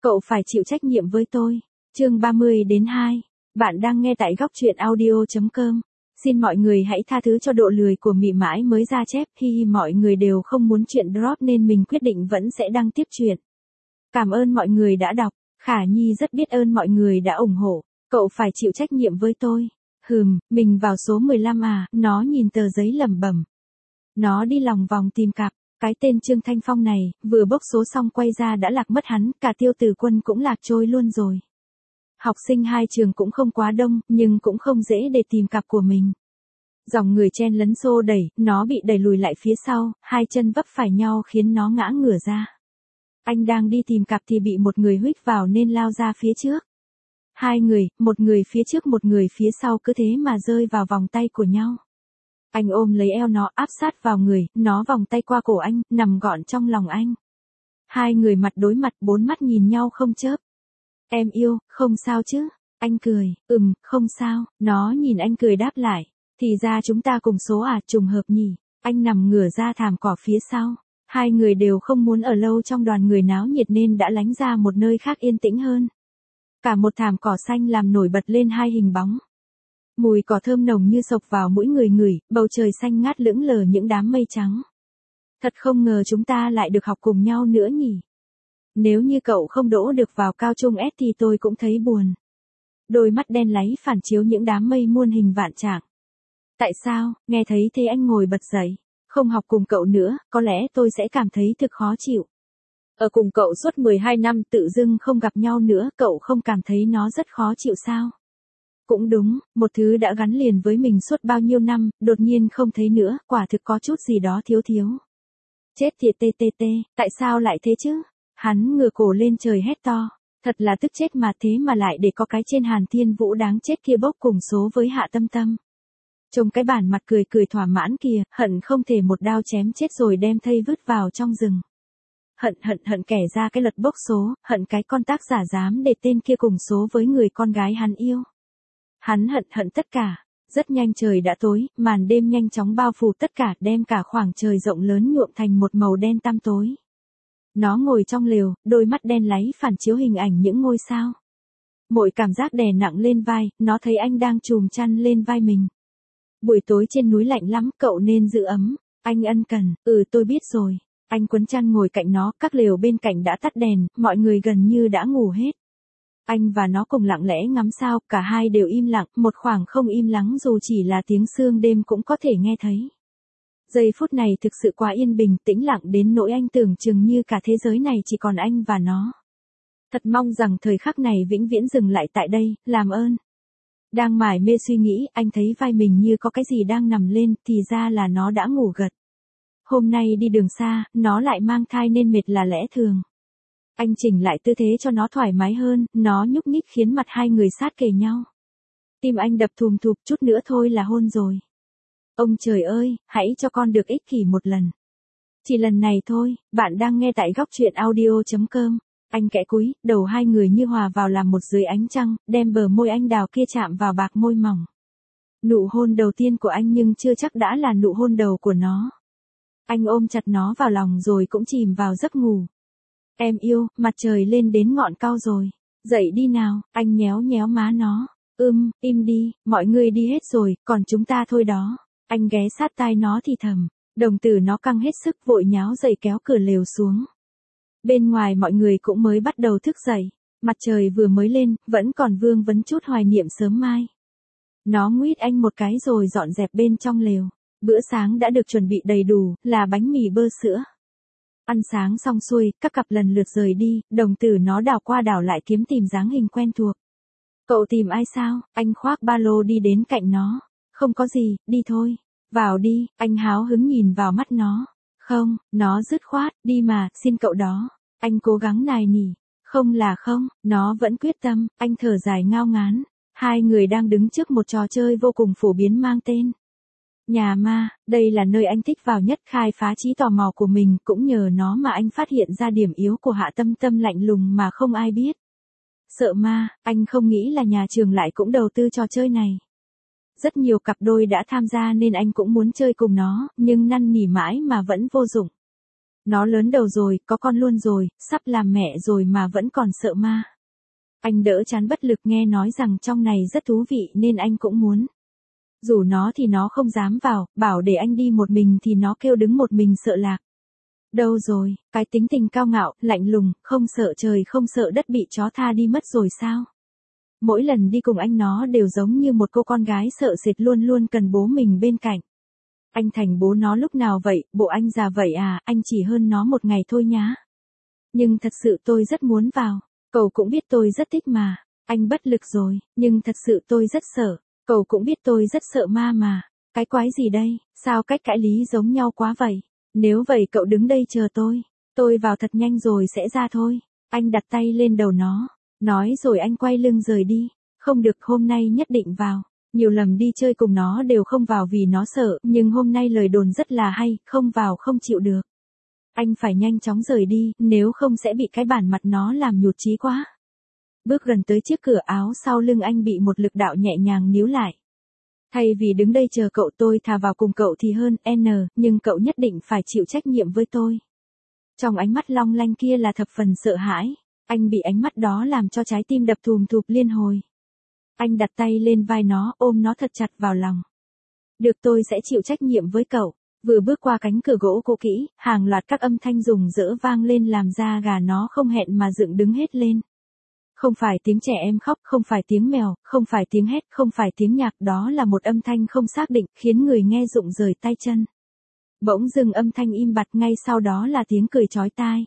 Cậu phải chịu trách nhiệm với tôi. Chương 30-2. Bạn đang nghe tại góc truyện audio.com. Xin mọi người hãy tha thứ cho độ lười của Mị mãi mới ra chép. Hi mọi người đều không muốn chuyện drop nên mình quyết định vẫn sẽ đăng tiếp chuyện. Cảm ơn mọi người đã đọc. Khả Nhi rất biết ơn mọi người đã ủng hộ. Cậu phải chịu trách nhiệm với tôi. Mình vào số 15 à, nó nhìn tờ giấy lẩm bẩm. Nó đi lòng vòng tìm cặp. Cái tên Trương Thanh Phong này, vừa bốc số xong quay ra đã lạc mất hắn, cả Tiêu Tử Quân cũng lạc trôi luôn rồi. Học sinh hai trường cũng không quá đông, nhưng cũng không dễ để tìm cặp của mình. Dòng người chen lấn xô đẩy, nó bị đẩy lùi lại phía sau, hai chân vấp phải nhau khiến nó ngã ngửa ra. Anh đang đi tìm cặp thì bị một người huých vào nên lao ra phía trước. Hai người, một người phía trước một người phía sau cứ thế mà rơi vào vòng tay của nhau. Anh ôm lấy eo nó áp sát vào người, nó vòng tay qua cổ anh, nằm gọn trong lòng anh. Hai người mặt đối mặt, bốn mắt nhìn nhau không chớp. Em yêu, không sao chứ? Anh cười, không sao, nó nhìn anh cười đáp lại. Thì ra chúng ta cùng số à, trùng hợp nhỉ? Anh nằm ngửa ra thảm cỏ phía sau. Hai người đều không muốn ở lâu trong đoàn người náo nhiệt nên đã lánh ra một nơi khác yên tĩnh hơn. Cả một thảm cỏ xanh làm nổi bật lên hai hình bóng. Mùi cỏ thơm nồng như xộc vào mũi người ngửi, bầu trời xanh ngát lững lờ những đám mây trắng. Thật không ngờ chúng ta lại được học cùng nhau nữa nhỉ. Nếu như cậu không đỗ được vào cao trung S thì tôi cũng thấy buồn. Đôi mắt đen láy phản chiếu những đám mây muôn hình vạn trạng. Tại sao? Nghe thấy thế anh ngồi bật dậy. Không học cùng cậu nữa, có lẽ tôi sẽ cảm thấy thực khó chịu. Ở cùng cậu suốt 12 năm tự dưng không gặp nhau nữa, cậu không cảm thấy nó rất khó chịu sao? Cũng đúng, một thứ đã gắn liền với mình suốt bao nhiêu năm, đột nhiên không thấy nữa, quả thực có chút gì đó thiếu thiếu. Chết thiệt tê, tại sao lại thế chứ? Hắn ngửa cổ lên trời hét to, thật là tức chết mà thế mà lại để có cái trên Hàn Thiên Vũ đáng chết kia bốc cùng số với Hạ Tâm Tâm. Trông cái bản mặt cười thỏa mãn kìa, hận không thể một đao chém chết rồi đem thây vứt vào trong rừng. Hận kẻ ra cái lật bốc số, hận cái con tác giả dám để tên kia cùng số với người con gái hắn yêu. Hắn hận tất cả. Rất nhanh trời đã tối, màn đêm nhanh chóng bao phủ tất cả, đem cả khoảng trời rộng lớn nhuộm thành một màu đen tăm tối. Nó ngồi trong lều, đôi mắt đen láy phản chiếu hình ảnh những ngôi sao. Mỗi cảm giác đè nặng lên vai, nó thấy anh đang chùm chăn lên vai mình. Buổi tối trên núi lạnh lắm, cậu nên giữ ấm. Anh ân cần, tôi biết rồi. Anh quấn chăn ngồi cạnh nó, các lều bên cạnh đã tắt đèn, mọi người gần như đã ngủ hết. Anh và nó cùng lặng lẽ ngắm sao, cả hai đều im lặng, một khoảng không im lắng dù chỉ là tiếng sương đêm cũng có thể nghe thấy. Giây phút này thực sự quá yên bình, tĩnh lặng đến nỗi anh tưởng chừng như cả thế giới này chỉ còn anh và nó. Thật mong rằng thời khắc này vĩnh viễn dừng lại tại đây, làm ơn. Đang mải mê suy nghĩ, anh thấy vai mình như có cái gì đang nằm lên, thì ra là nó đã ngủ gật. Hôm nay đi đường xa, nó lại mang thai nên mệt là lẽ thường. Anh chỉnh lại tư thế cho nó thoải mái hơn, nó nhúc nhích khiến mặt hai người sát kề nhau. Tim anh đập thùm thụp, chút nữa thôi là hôn rồi. Ông trời ơi, hãy cho con được ích kỷ một lần. Chỉ lần này thôi. Bạn đang nghe tại góc truyện audio.com. Anh kẽ cúi, đầu hai người như hòa vào làm một dưới ánh trăng, đem bờ môi anh đào kia chạm vào bạc môi mỏng. Nụ hôn đầu tiên của anh nhưng chưa chắc đã là nụ hôn đầu của nó. Anh ôm chặt nó vào lòng rồi cũng chìm vào giấc ngủ. Em yêu, mặt trời lên đến ngọn cao rồi. Dậy đi nào, anh nhéo nhéo má nó. Im đi, mọi người đi hết rồi, còn chúng ta thôi đó. Anh ghé sát tai nó thì thầm. Đồng tử nó căng hết sức vội nháo dậy kéo cửa lều xuống. Bên ngoài mọi người cũng mới bắt đầu thức dậy. Mặt trời vừa mới lên, vẫn còn vương vấn chút hoài niệm sớm mai. Nó nguyết anh một cái rồi dọn dẹp bên trong lều. Bữa sáng đã được chuẩn bị đầy đủ, là bánh mì bơ sữa. Ăn sáng xong xuôi, các cặp lần lượt rời đi, đồng tử nó đảo qua đảo lại kiếm tìm dáng hình quen thuộc. Cậu tìm ai sao? Anh khoác ba lô đi đến cạnh nó. Không có gì, đi thôi. Vào đi, anh háo hứng nhìn vào mắt nó. Không, nó dứt khoát, đi mà, xin cậu đó. Anh cố gắng nài nỉ. Không là không, nó vẫn quyết tâm, anh thở dài ngao ngán. Hai người đang đứng trước một trò chơi vô cùng phổ biến mang tên Nhà Ma. Đây là nơi anh thích vào nhất, khai phá trí tò mò của mình, cũng nhờ nó mà anh phát hiện ra điểm yếu của Hạ Tâm Tâm lạnh lùng mà không ai biết. Sợ ma, anh không nghĩ là nhà trường lại cũng đầu tư trò chơi này. Rất nhiều cặp đôi đã tham gia nên anh cũng muốn chơi cùng nó, nhưng năn nỉ mãi mà vẫn vô dụng. Nó lớn đầu rồi, có con luôn rồi, sắp làm mẹ rồi mà vẫn còn sợ ma. Anh đỡ chán bất lực nghe nói rằng trong này rất thú vị nên anh cũng muốn. Rủ nó thì nó không dám vào, bảo để anh đi một mình thì nó kêu đứng một mình sợ lạc. Đâu rồi, cái tính tình cao ngạo, lạnh lùng, không sợ trời không sợ đất bị chó tha đi mất rồi sao? Mỗi lần đi cùng anh nó đều giống như một cô con gái sợ sệt luôn luôn cần bố mình bên cạnh. Anh thành bố nó lúc nào vậy, bộ anh già vậy à, anh chỉ hơn nó một ngày thôi nhá. Nhưng thật sự tôi rất muốn vào, cậu cũng biết tôi rất thích mà. Anh bất lực rồi, nhưng thật sự tôi rất sợ, cậu cũng biết tôi rất sợ ma mà. Cái quái gì đây, sao cách cãi lý giống nhau quá vậy? Nếu vậy cậu đứng đây chờ tôi vào thật nhanh rồi sẽ ra thôi. Anh đặt tay lên đầu nó, nói rồi anh quay lưng rời đi. Không được, hôm nay nhất định vào. Nhiều lần đi chơi cùng nó đều không vào vì nó sợ, nhưng hôm nay lời đồn rất là hay, không vào không chịu được. Anh phải nhanh chóng rời đi, nếu không sẽ bị cái bản mặt nó làm nhụt chí quá. Bước gần tới chiếc cửa áo sau lưng anh bị một lực đạo nhẹ nhàng níu lại. Thay vì đứng đây chờ cậu tôi thà vào cùng cậu thì hơn, nhưng cậu nhất định phải chịu trách nhiệm với tôi. Trong ánh mắt long lanh kia là thập phần sợ hãi, anh bị ánh mắt đó làm cho trái tim đập thùm thụp liên hồi. Anh đặt tay lên vai nó, ôm nó thật chặt vào lòng. Được, tôi sẽ chịu trách nhiệm với cậu. Vừa bước qua cánh cửa gỗ cũ kỹ, hàng loạt các âm thanh rùng rỡ vang lên làm da gà nó không hẹn mà dựng đứng hết lên. Không phải tiếng trẻ em khóc, không phải tiếng mèo, không phải tiếng hét, không phải tiếng nhạc, đó là một âm thanh không xác định, khiến người nghe rụng rời tay chân. Bỗng dưng âm thanh im bặt, ngay sau đó là tiếng cười chói tai.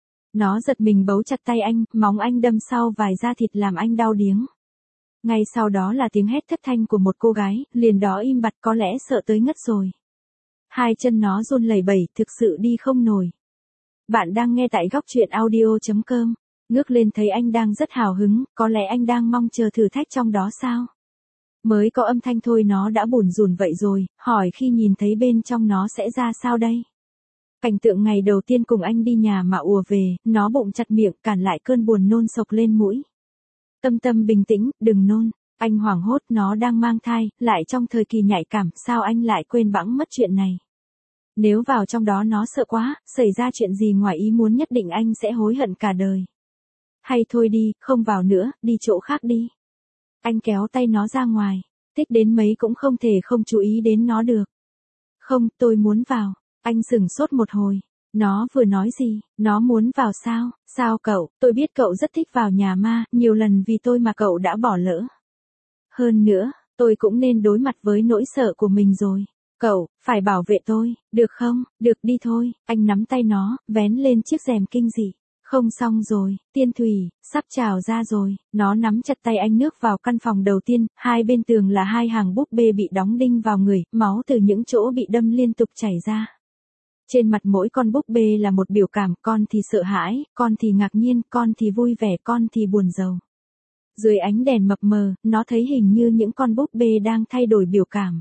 Nó giật mình bấu chặt tay anh, móng anh đâm sau vài da thịt làm anh đau điếng. Ngay sau đó là tiếng hét thất thanh của một cô gái, liền đó im bặt, có lẽ sợ tới ngất rồi. Hai chân nó run lẩy bẩy, thực sự đi không nổi. Bạn đang nghe tại góc truyện audio.com. Ngước lên thấy anh đang rất hào hứng, có lẽ anh đang mong chờ thử thách trong đó sao? Mới có âm thanh thôi nó đã bủn rủn vậy rồi, hỏi khi nhìn thấy bên trong nó sẽ ra sao đây? Cảnh tượng ngày đầu tiên cùng anh đi nhà mà ùa về, nó bụng chặt miệng cản lại cơn buồn nôn sộc lên mũi. Tâm bình tĩnh, đừng nôn. Anh hoảng hốt, nó đang mang thai, lại trong thời kỳ nhạy cảm, sao anh lại quên bẵng mất chuyện này? Nếu vào trong đó nó sợ quá, xảy ra chuyện gì ngoài ý muốn nhất định anh sẽ hối hận cả đời. Hay thôi đi, không vào nữa, đi chỗ khác đi. Anh kéo tay nó ra ngoài, thích đến mấy cũng không thể không chú ý đến nó được. Không, tôi muốn vào. Anh sửng sốt một hồi. Nó vừa nói gì, nó muốn vào sao? Sao cậu, tôi biết cậu rất thích vào nhà ma, nhiều lần vì tôi mà cậu đã bỏ lỡ. Hơn nữa, tôi cũng nên đối mặt với nỗi sợ của mình rồi. Cậu, phải bảo vệ tôi, được không? Được, đi thôi. Anh nắm tay nó, vén lên chiếc rèm kinh dị. Không, xong rồi, tiên thủy, sắp trào ra rồi. Nó nắm chặt tay anh nước vào căn phòng đầu tiên, hai bên tường là hai hàng búp bê bị đóng đinh vào người, máu từ những chỗ bị đâm liên tục chảy ra. Trên mặt mỗi con búp bê là một biểu cảm, con thì sợ hãi, con thì ngạc nhiên, con thì vui vẻ, con thì buồn rầu. Dưới ánh đèn mập mờ, nó thấy hình như những con búp bê đang thay đổi biểu cảm.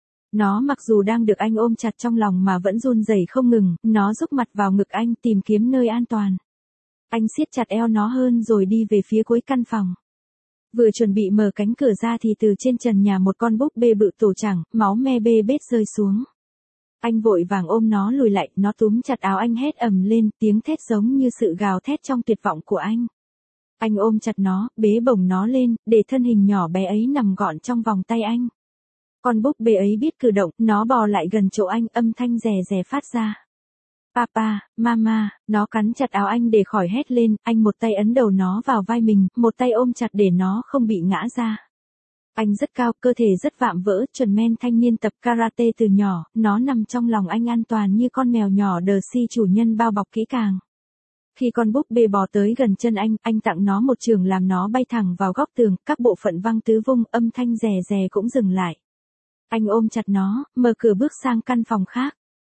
Nó mặc dù đang được anh ôm chặt trong lòng mà vẫn run rẩy không ngừng, nó rúc mặt vào ngực anh tìm kiếm nơi an toàn. Anh siết chặt eo nó hơn rồi đi về phía cuối căn phòng. Vừa chuẩn bị mở cánh cửa ra thì từ trên trần nhà một con búp bê bự tổ chẳng, máu me bê bết rơi xuống. Anh vội vàng ôm nó lùi lại, nó túm chặt áo anh hét ầm lên, tiếng thét giống như sự gào thét trong tuyệt vọng của anh. Anh ôm chặt nó, bế bổng nó lên, để thân hình nhỏ bé ấy nằm gọn trong vòng tay anh. Con búp bê ấy biết cử động, nó bò lại gần chỗ anh, âm thanh rè rè phát ra. Papa, mama, nó cắn chặt áo anh để khỏi hét lên, anh một tay ấn đầu nó vào vai mình, một tay ôm chặt để nó không bị ngã ra. Anh rất cao, cơ thể rất vạm vỡ, chuẩn men thanh niên tập karate từ nhỏ, nó nằm trong lòng anh an toàn như con mèo nhỏ đờ si chủ nhân bao bọc kỹ càng. Khi con búp bê bò tới gần chân anh tặng nó một chưởng làm nó bay thẳng vào góc tường, các bộ phận văng tứ vung, âm thanh rè rè cũng dừng lại. Anh ôm chặt nó, mở cửa bước sang căn phòng khác.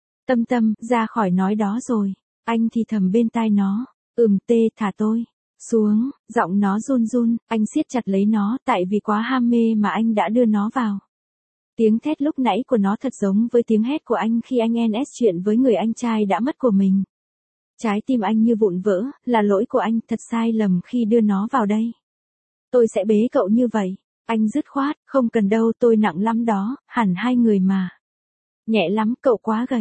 Tâm, ra khỏi nói đó rồi. Anh thì thầm bên tai nó, thả tôi xuống, giọng nó run run, anh siết chặt lấy nó, tại vì quá ham mê mà anh đã đưa nó vào. Tiếng thét lúc nãy của nó thật giống với tiếng hét của anh khi anh NS chuyện với người anh trai đã mất của mình. Trái tim anh như vụn vỡ, là lỗi của anh, thật sai lầm khi đưa nó vào đây. Tôi sẽ bế cậu như vậy. Anh dứt khoát, không cần đâu, tôi nặng lắm đó, hẳn 2 người mà. Nhẹ lắm, cậu quá gầy.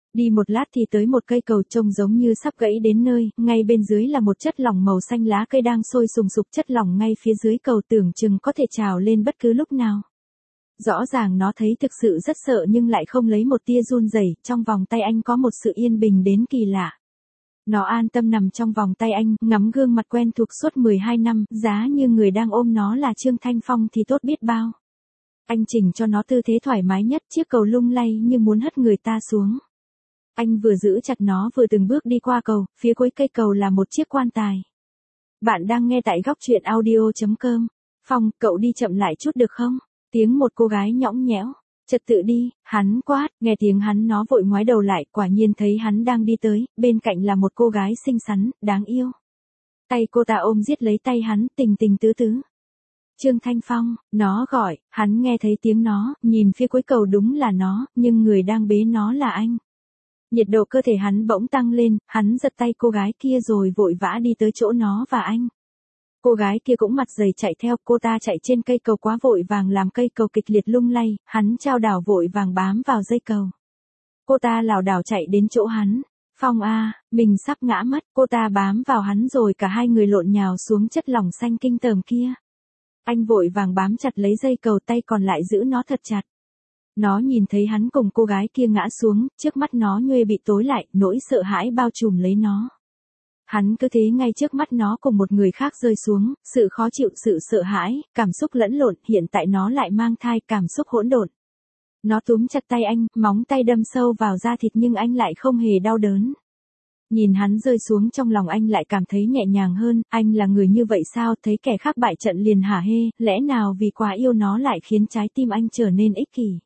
Đi một lát thì tới một cây cầu trông giống như sắp gãy đến nơi, ngay bên dưới là một chất lỏng màu xanh lá cây đang sôi sùng sục, chất lỏng ngay phía dưới cầu tưởng chừng có thể trào lên bất cứ lúc nào. Rõ ràng nó thấy thực sự rất sợ nhưng lại không lấy một tia run rẩy, trong vòng tay anh có một sự yên bình đến kỳ lạ. Nó an tâm nằm trong vòng tay anh, ngắm gương mặt quen thuộc suốt 12 năm, giá như người đang ôm nó là Trương Thanh Phong thì tốt biết bao. Anh chỉnh cho nó tư thế thoải mái nhất, chiếc cầu lung lay như muốn hất người ta xuống. Anh vừa giữ chặt nó vừa từng bước đi qua cầu, phía cuối cây cầu là một chiếc quan tài. Bạn đang nghe tại góc truyện audio.com. Phong, cậu đi chậm lại chút được không? Tiếng một cô gái nhõng nhẽo. Trật tự đi, hắn quát, nghe tiếng hắn nó vội ngoái đầu lại, quả nhiên thấy hắn đang đi tới, bên cạnh là một cô gái xinh xắn, đáng yêu. Tay cô ta ôm giết lấy tay hắn, tình tình tứ tứ. Trương Thanh Phong, nó gọi, hắn nghe thấy tiếng nó, nhìn phía cuối cầu đúng là nó, nhưng người đang bế nó là anh. Nhiệt độ cơ thể hắn bỗng tăng lên, hắn giật tay cô gái kia rồi vội vã đi tới chỗ nó và anh. Cô gái kia cũng mặt dày chạy theo, cô ta chạy trên cây cầu quá vội vàng làm cây cầu kịch liệt lung lay, hắn chao đảo vội vàng bám vào dây cầu. Cô ta lảo đảo chạy đến chỗ hắn. Phong a, mình sắp ngã mất, cô ta bám vào hắn rồi cả hai người lộn nhào xuống chất lỏng xanh kinh tởm kia. Anh vội vàng bám chặt lấy dây cầu, tay còn lại giữ nó thật chặt. Nó nhìn thấy hắn cùng cô gái kia ngã xuống, trước mắt nó nhuê bị tối lại, nỗi sợ hãi bao trùm lấy nó. Hắn cứ thế ngay trước mắt nó cùng một người khác rơi xuống, sự khó chịu, sự sợ hãi, cảm xúc lẫn lộn, hiện tại nó lại mang thai cảm xúc hỗn độn. Nó túm chặt tay anh, móng tay đâm sâu vào da thịt nhưng anh lại không hề đau đớn. Nhìn hắn rơi xuống trong lòng anh lại cảm thấy nhẹ nhàng hơn, anh là người như vậy sao, thấy kẻ khác bại trận liền hả hê, lẽ nào vì quá yêu nó lại khiến trái tim anh trở nên ích kỷ.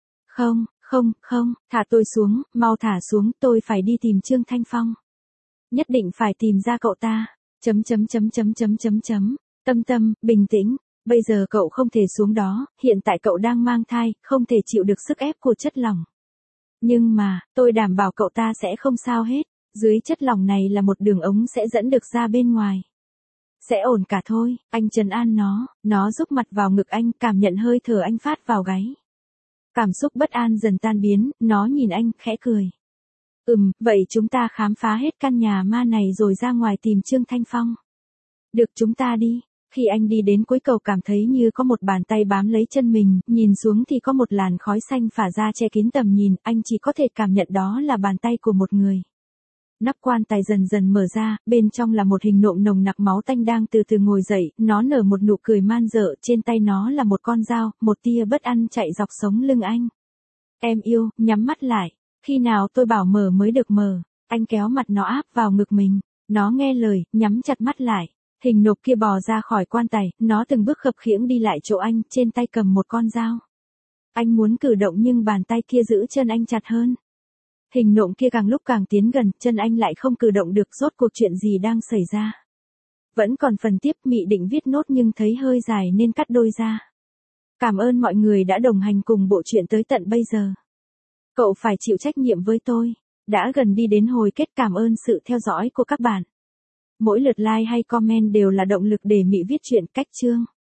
Không, thả tôi xuống, mau thả xuống, tôi phải đi tìm Trương Thanh Phong. Nhất định phải tìm ra cậu ta. Tâm, bình tĩnh, bây giờ cậu không thể xuống đó, hiện tại cậu đang mang thai, không thể chịu được sức ép của chất lỏng. Nhưng mà, tôi đảm bảo cậu ta sẽ không sao hết, dưới chất lỏng này là một đường ống sẽ dẫn được ra bên ngoài. Sẽ ổn cả thôi, anh trấn an nó rúc mặt vào ngực anh, cảm nhận hơi thở anh phát vào gáy. Cảm xúc bất an dần tan biến, nó nhìn anh, khẽ cười. Vậy chúng ta khám phá hết căn nhà ma này rồi ra ngoài tìm Trương Thanh Phong. Được, chúng ta đi. Khi anh đi đến cuối cầu cảm thấy như có một bàn tay bám lấy chân mình, nhìn xuống thì có một làn khói xanh phả ra che kín tầm nhìn, anh chỉ có thể cảm nhận đó là bàn tay của một người. Nắp quan tài dần dần mở ra, bên trong là một hình nộm nồng nặc máu tanh đang từ từ ngồi dậy, nó nở một nụ cười man dợ, trên tay nó là một con dao, một tia bất an chạy dọc sống lưng anh. Em yêu, nhắm mắt lại. Khi nào tôi bảo mở mới được mở, anh kéo mặt nó áp vào ngực mình. Nó nghe lời, nhắm chặt mắt lại. Hình nộm kia bò ra khỏi quan tài, nó từng bước khập khiễng đi lại chỗ anh, trên tay cầm một con dao. Anh muốn cử động nhưng bàn tay kia giữ chân anh chặt hơn. Hình nộm kia càng lúc càng tiến gần, chân anh lại không cử động được, rốt cuộc chuyện gì đang xảy ra. Vẫn còn phần tiếp, Mị định viết nốt nhưng thấy hơi dài nên cắt đôi ra. Cảm ơn mọi người đã đồng hành cùng bộ truyện tới tận bây giờ. Cậu phải chịu trách nhiệm với tôi. Đã gần đi đến hồi kết, cảm ơn sự theo dõi của các bạn. Mỗi lượt like hay comment đều là động lực để Mị viết truyện cách chương.